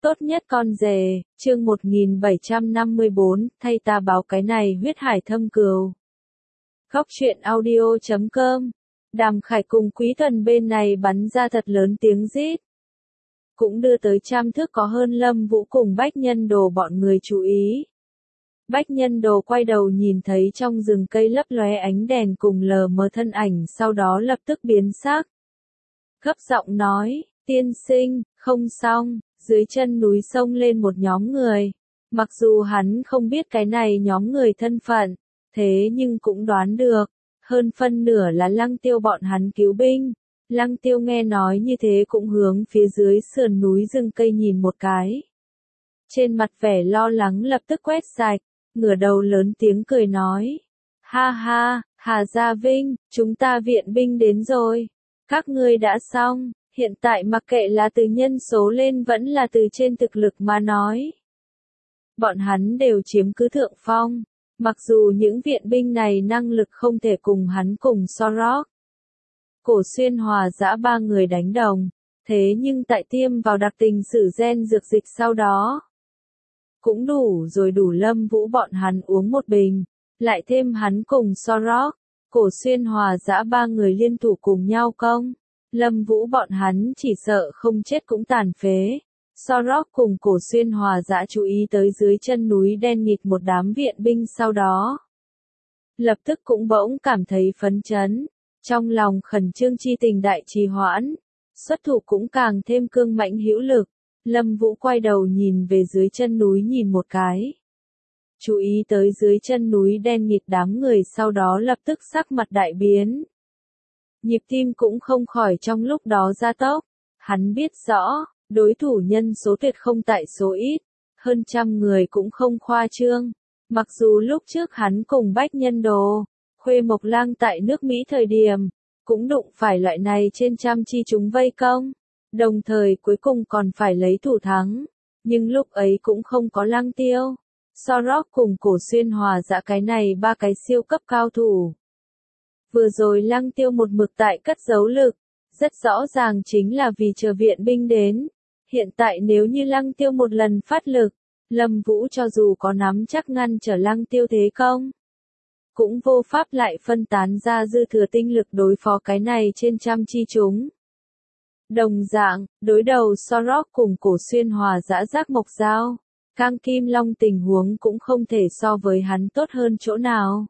Tốt nhất con rể, chương 1754, thay ta báo cái này huyết hải thâm cừu. Góc truyện audio.com. Đàm Khải cùng Quý Thuần bên này bắn ra thật lớn tiếng rít. Cũng đưa tới trăm thước có hơn Lâm Vũ cùng Bách Nhân Đồ bọn người chú ý. Bách Nhân Đồ quay đầu nhìn thấy trong rừng cây lấp lóe ánh đèn cùng lờ mờ thân ảnh, sau đó lập tức biến sắc. Gấp giọng nói, tiên sinh, không xong. Dưới chân núi sông lên một nhóm người. Mặc dù hắn không biết cái này nhóm người thân phận, thế nhưng cũng đoán được. Hơn phân nửa là Lăng Tiêu bọn hắn cứu binh. Lăng Tiêu nghe nói như thế cũng hướng phía dưới sườn núi rừng cây nhìn một cái. Trên mặt vẻ lo lắng lập tức quét sạch, ngửa đầu lớn tiếng cười nói. Ha ha, Hà Gia Vinh, chúng ta viện binh đến rồi. Các ngươi đã xong. Hiện tại mặc kệ là từ nhân số lên vẫn là từ trên thực lực mà nói. Bọn hắn đều chiếm cứ thượng phong, mặc dù những viện binh này năng lực không thể cùng hắn cùng so rót. Cổ Xuyên Hòa dã ba người đánh đồng, thế nhưng tại tiêm vào đặc tình sử gen dược dịch sau đó. Cũng đủ rồi, đủ Lâm Vũ bọn hắn uống một bình, lại thêm hắn cùng so rót, Cổ Xuyên Hòa dã ba người liên thủ cùng nhau công. Lâm Vũ bọn hắn chỉ sợ không chết cũng tàn phế. Sorok cùng Cổ Xuyên Hòa dã chú ý tới dưới chân núi đen nghịt một đám viện binh sau đó. Lập tức cũng bỗng cảm thấy phấn chấn. Trong lòng khẩn trương chi tình đại trì hoãn. Xuất thủ cũng càng thêm cương mãnh hữu lực. Lâm Vũ quay đầu nhìn về dưới chân núi nhìn một cái. Chú ý tới dưới chân núi đen nghịt đám người sau đó lập tức sắc mặt đại biến. Nhịp tim cũng không khỏi trong lúc đó gia tốc. Hắn biết rõ, đối thủ nhân số tuyệt không tại số ít, hơn trăm người cũng không khoa trương. Mặc dù lúc trước hắn cùng Bách Nhân Đồ, Khuê Mộc Lang tại nước Mỹ thời điểm, cũng đụng phải loại này trên trăm chi chúng vây công, đồng thời cuối cùng còn phải lấy thủ thắng, nhưng lúc ấy cũng không có Lăng Tiêu, Sorok cùng Cổ Xuyên Hòa dã cái này ba cái siêu cấp cao thủ. Vừa rồi Lăng Tiêu một mực tại cất giấu lực, rất rõ ràng chính là vì chờ viện binh đến. Hiện tại nếu như Lăng Tiêu một lần phát lực, Lâm Vũ cho dù có nắm chắc ngăn trở Lăng Tiêu thế công, cũng vô pháp lại phân tán ra dư thừa tinh lực đối phó cái này trên trăm chi chúng. Đồng dạng, đối đầu Sorok cùng Cổ Xuyên Hòa dã Giác Mộc Dao, Cang Kim Long tình huống cũng không thể so với hắn tốt hơn chỗ nào.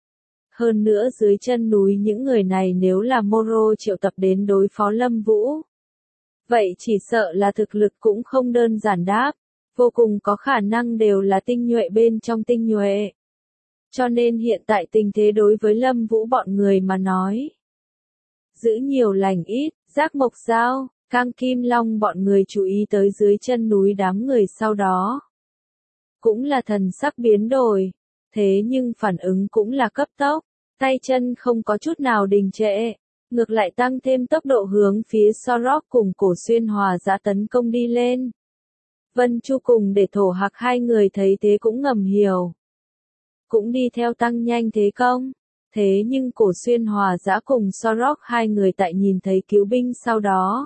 Hơn nữa dưới chân núi những người này nếu là Moro triệu tập đến đối phó Lâm Vũ, vậy chỉ sợ là thực lực cũng không đơn giản đáp, vô cùng có khả năng đều là tinh nhuệ bên trong tinh nhuệ. Cho nên hiện tại tình thế đối với Lâm Vũ bọn người mà nói, giữ nhiều lành ít. Giác Mộc Dao, Cang Kim Long bọn người chú ý tới dưới chân núi đám người sau đó, cũng là thần sắc biến đổi, thế nhưng phản ứng cũng là cấp tốc. Tay chân không có chút nào đình trệ, ngược lại tăng thêm tốc độ hướng phía Sorok cùng Cổ Xuyên Hòa dã tấn công đi lên. Vân Chu cùng Để Thổ Hạc hai người thấy thế cũng ngầm hiểu, cũng đi theo tăng nhanh thế công. Thế nhưng Cổ Xuyên Hòa dã cùng Sorok hai người tại nhìn thấy cứu binh sau đó,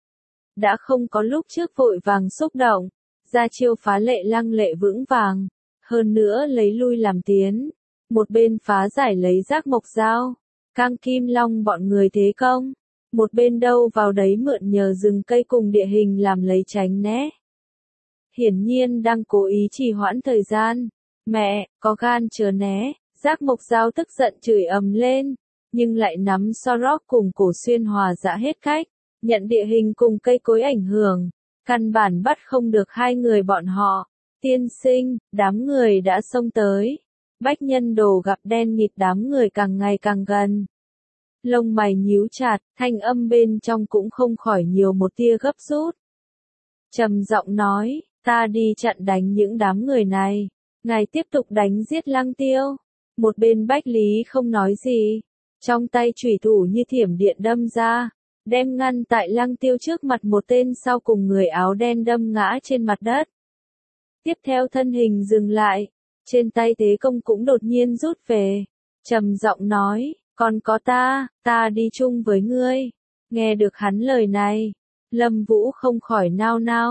đã không có lúc trước vội vàng xúc động, ra chiêu phá lệ lăng lệ vững vàng, hơn nữa lấy lui làm tiến. Một bên phá giải lấy Giác Mộc Dao, Cang Kim Long bọn người thế công, một bên đâu vào đấy mượn nhờ rừng cây cùng địa hình làm lấy tránh né. Hiển nhiên đang cố ý trì hoãn thời gian. Mẹ, có gan chờ né. Giác Mộc Dao tức giận chửi ầm lên, nhưng lại nắm Sorok cùng Cổ Xuyên Hòa dã hết cách, nhận địa hình cùng cây cối ảnh hưởng, căn bản bắt không được hai người bọn họ. Tiên sinh, đám người đã xông tới. Bách Nhân Đồ gặp đen nghịt đám người càng ngày càng gần. Lông mày nhíu chặt, thanh âm bên trong cũng không khỏi nhiều một tia gấp rút. Trầm giọng nói, ta đi chặn đánh những đám người này, ngài tiếp tục đánh giết Lăng Tiêu. Một bên Bách Lý không nói gì, trong tay chủy thủ như thiểm điện đâm ra, đem ngăn tại Lăng Tiêu trước mặt một tên sau cùng người áo đen đâm ngã trên mặt đất. Tiếp theo thân hình dừng lại. Trên tay thế công cũng đột nhiên rút về, trầm giọng nói, còn có ta đi chung với ngươi. Nghe được hắn lời này, Lâm Vũ không khỏi nao nao,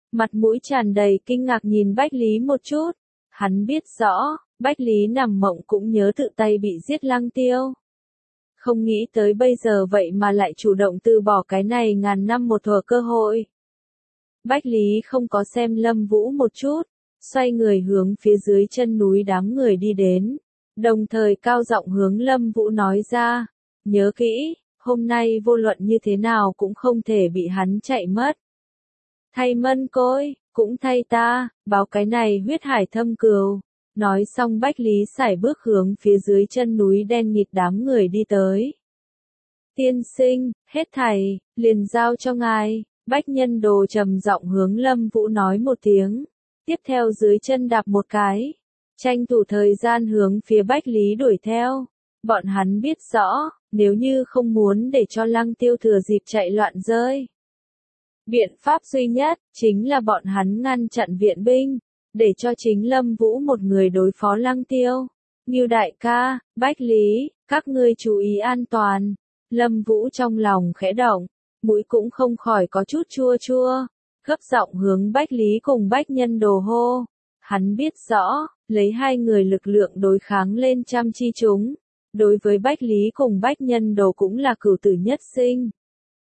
mặt mũi tràn đầy kinh ngạc nhìn Bách Lý một chút. Hắn biết rõ, Bách Lý nằm mộng cũng nhớ tự tay bị giết Lăng Tiêu. Không nghĩ tới bây giờ vậy mà lại chủ động từ bỏ cái này ngàn năm một thuở cơ hội. Bách Lý không có xem Lâm Vũ một chút, xoay người hướng phía dưới chân núi đám người đi đến, đồng thời cao giọng hướng Lâm Vũ nói ra, nhớ kỹ, hôm nay vô luận như thế nào cũng không thể bị hắn chạy mất. Thay Mân Côi, cũng thay ta, báo cái này huyết hải thâm cừu. Nói xong Bách Lý sải bước hướng phía dưới chân núi đen nghịt đám người đi tới. Tiên sinh, hết thảy, liền giao cho ngài, Bách Nhân Đồ trầm giọng hướng Lâm Vũ nói một tiếng. Tiếp theo dưới chân đạp một cái, tranh thủ thời gian hướng phía Bách Lý đuổi theo. Bọn hắn biết rõ, nếu như không muốn để cho Lăng Tiêu thừa dịp chạy loạn rơi. Biện pháp duy nhất, chính là bọn hắn ngăn chặn viện binh, để cho chính Lâm Vũ một người đối phó Lăng Tiêu. Ngưu đại ca, Bách Lý, các ngươi chú ý an toàn. Lâm Vũ trong lòng khẽ động, mũi cũng không khỏi có chút chua chua, gấp giọng hướng Bách Lý cùng Bách Nhân Đồ hô. Hắn biết rõ, lấy hai người lực lượng đối kháng lên trăm chi chúng, đối với Bách Lý cùng Bách Nhân Đồ cũng là cửu tử nhất sinh.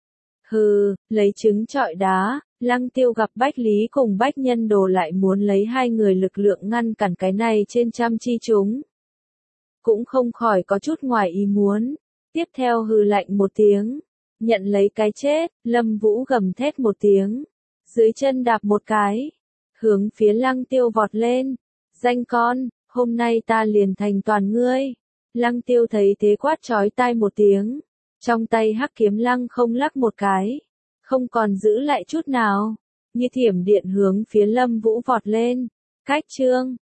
Hừ, lấy trứng trọi đá, Lăng Tiêu gặp Bách Lý cùng Bách Nhân Đồ lại muốn lấy hai người lực lượng ngăn cản cái này trên trăm chi chúng. Cũng không khỏi có chút ngoài ý muốn. Tiếp theo hừ lạnh một tiếng, nhận lấy cái chết, Lâm Vũ gầm thét một tiếng, dưới chân đạp một cái, hướng phía Lăng Tiêu vọt lên. Danh con, hôm nay ta liền thành toàn ngươi. Lăng Tiêu thấy thế quát chói tai một tiếng, trong tay hắc kiếm lăng không lắc một cái, không còn giữ lại chút nào, như thiểm điện hướng phía Lâm Vũ vọt lên. Cách chương